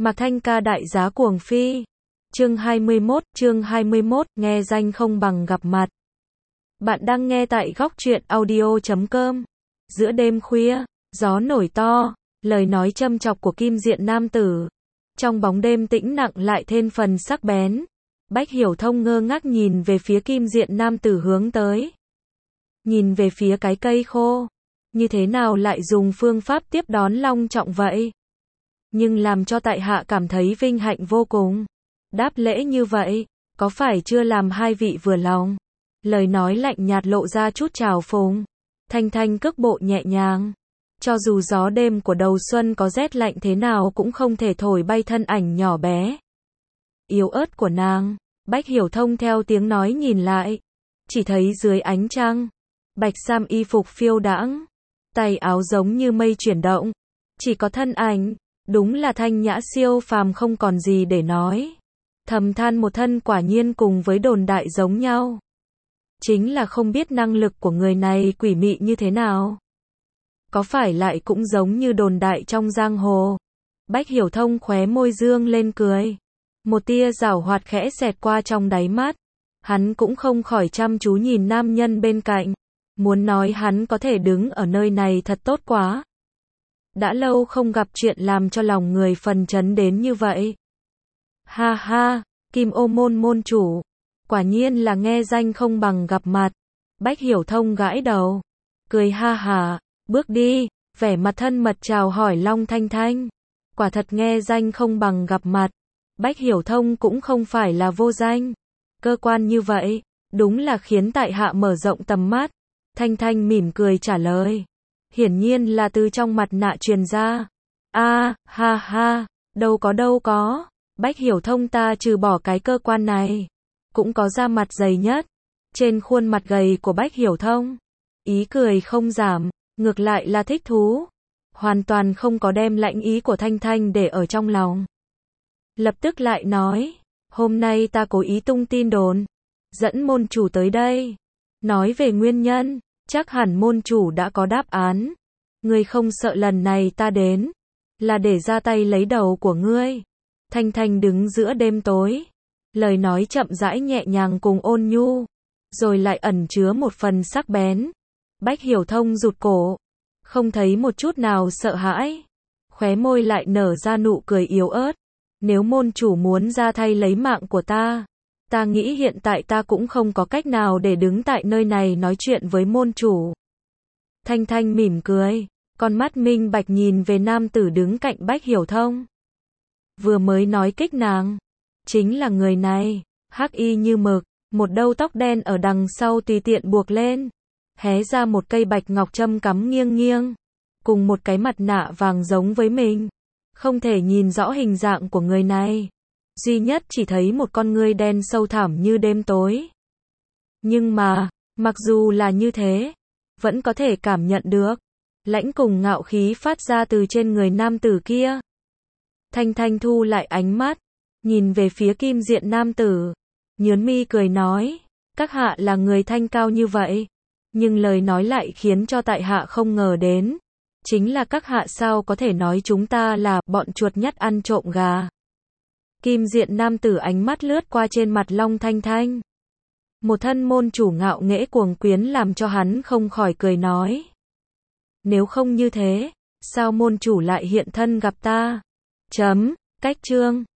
Mạc Thanh ca đại giá cuồng phi. Chương 21, nghe danh không bằng gặp mặt. Bạn đang nghe tại góc truyện audio.com. Giữa đêm khuya, gió nổi to, lời nói châm chọc của Kim Diện nam tử. Trong bóng đêm tĩnh lặng lại thêm phần sắc bén. Bách Hiểu Thông ngơ ngác nhìn về phía Kim Diện nam tử hướng tới. Nhìn về phía cái cây khô. Như thế nào lại dùng phương pháp tiếp đón long trọng vậy? Nhưng làm cho tại hạ cảm thấy vinh hạnh vô cùng. Đáp lễ như vậy, có phải chưa làm hai vị vừa lòng? Lời nói lạnh nhạt lộ ra chút trào phúng. Thanh Thanh cước bộ nhẹ nhàng. Cho dù gió đêm của đầu xuân có rét lạnh thế nào cũng không thể thổi bay thân ảnh nhỏ bé yếu ớt của nàng. Bách Hiểu Thông theo tiếng nói nhìn lại. Chỉ thấy dưới ánh trăng, bạch sam y phục phiêu đãng, tay áo giống như mây chuyển động. Chỉ có thân ảnh, đúng là thanh nhã siêu phàm không còn gì để nói. Thầm than một thân quả nhiên cùng với đồn đại giống nhau. Chính là không biết năng lực của người này quỷ mị như thế nào. Có phải lại cũng giống như đồn đại trong giang hồ? Bách Hiểu Thông khóe môi dương lên cười. Một tia giảo hoạt khẽ xẹt qua trong đáy mắt. Hắn cũng không khỏi chăm chú nhìn nam nhân bên cạnh. Muốn nói hắn có thể đứng ở nơi này thật tốt quá. Đã lâu không gặp chuyện làm cho lòng người phần chấn đến như vậy. Ha ha, Kim Ô môn môn chủ. Quả nhiên là nghe danh không bằng gặp mặt. Bách Hiểu Thông gãi đầu. Cười ha hả, bước đi, vẻ mặt thân mật chào hỏi Long Thanh Thanh. Quả thật nghe danh không bằng gặp mặt. Bách Hiểu Thông cũng không phải là vô danh. Cơ quan như vậy, đúng là khiến tại hạ mở rộng tầm mắt. Thanh Thanh mỉm cười trả lời. Hiển nhiên là từ trong mặt nạ truyền ra. Ha ha, đâu có. Bách Hiểu Thông ta trừ bỏ cái cơ quan này, cũng có da mặt dày nhất. Trên khuôn mặt gầy của Bách Hiểu Thông, ý cười không giảm, ngược lại là thích thú. Hoàn toàn không có đem lãnh ý của Thanh Thanh để ở trong lòng. Lập tức lại nói, hôm nay ta cố ý tung tin đồn, dẫn môn chủ tới đây. Nói về nguyên nhân, chắc hẳn môn chủ đã có đáp án. Ngươi không sợ lần này ta đến, là để ra tay lấy đầu của ngươi. Thanh Thanh đứng giữa đêm tối. Lời nói chậm rãi nhẹ nhàng cùng ôn nhu, rồi lại ẩn chứa một phần sắc bén. Bách Hiểu Thông rụt cổ, không thấy một chút nào sợ hãi. Khóe môi lại nở ra nụ cười yếu ớt. Nếu môn chủ muốn ra tay lấy mạng của ta nghĩ hiện tại ta cũng không có cách nào để đứng tại nơi này nói chuyện với môn chủ. Thanh Thanh mỉm cười, con mắt minh bạch nhìn về nam tử đứng cạnh Bách Hiểu Thông. Vừa mới nói kích nàng, chính là người này, hắc y như mực, một đầu tóc đen ở đằng sau tùy tiện buộc lên, hé ra một cây bạch ngọc châm cắm nghiêng nghiêng, cùng một cái mặt nạ vàng giống với mình. Không thể nhìn rõ hình dạng của người này, duy nhất chỉ thấy một con ngươi đen sâu thẳm như đêm tối. Nhưng mà, mặc dù là như thế, vẫn có thể cảm nhận được lãnh cùng ngạo khí phát ra từ trên người nam tử kia. Thanh Thanh thu lại ánh mắt, nhìn về phía Kim Diện nam tử, nhướng mi cười nói, các hạ là người thanh cao như vậy, nhưng lời nói lại khiến cho tại hạ không ngờ đến. Chính là các hạ sao có thể nói chúng ta là bọn chuột nhắt ăn trộm gà. Kim Diện nam tử ánh mắt lướt qua trên mặt Long Thanh Thanh. Một thân môn chủ ngạo nghễ cuồng quyến làm cho hắn không khỏi cười nói. Nếu không như thế, sao môn chủ lại hiện thân gặp ta? Cách chương.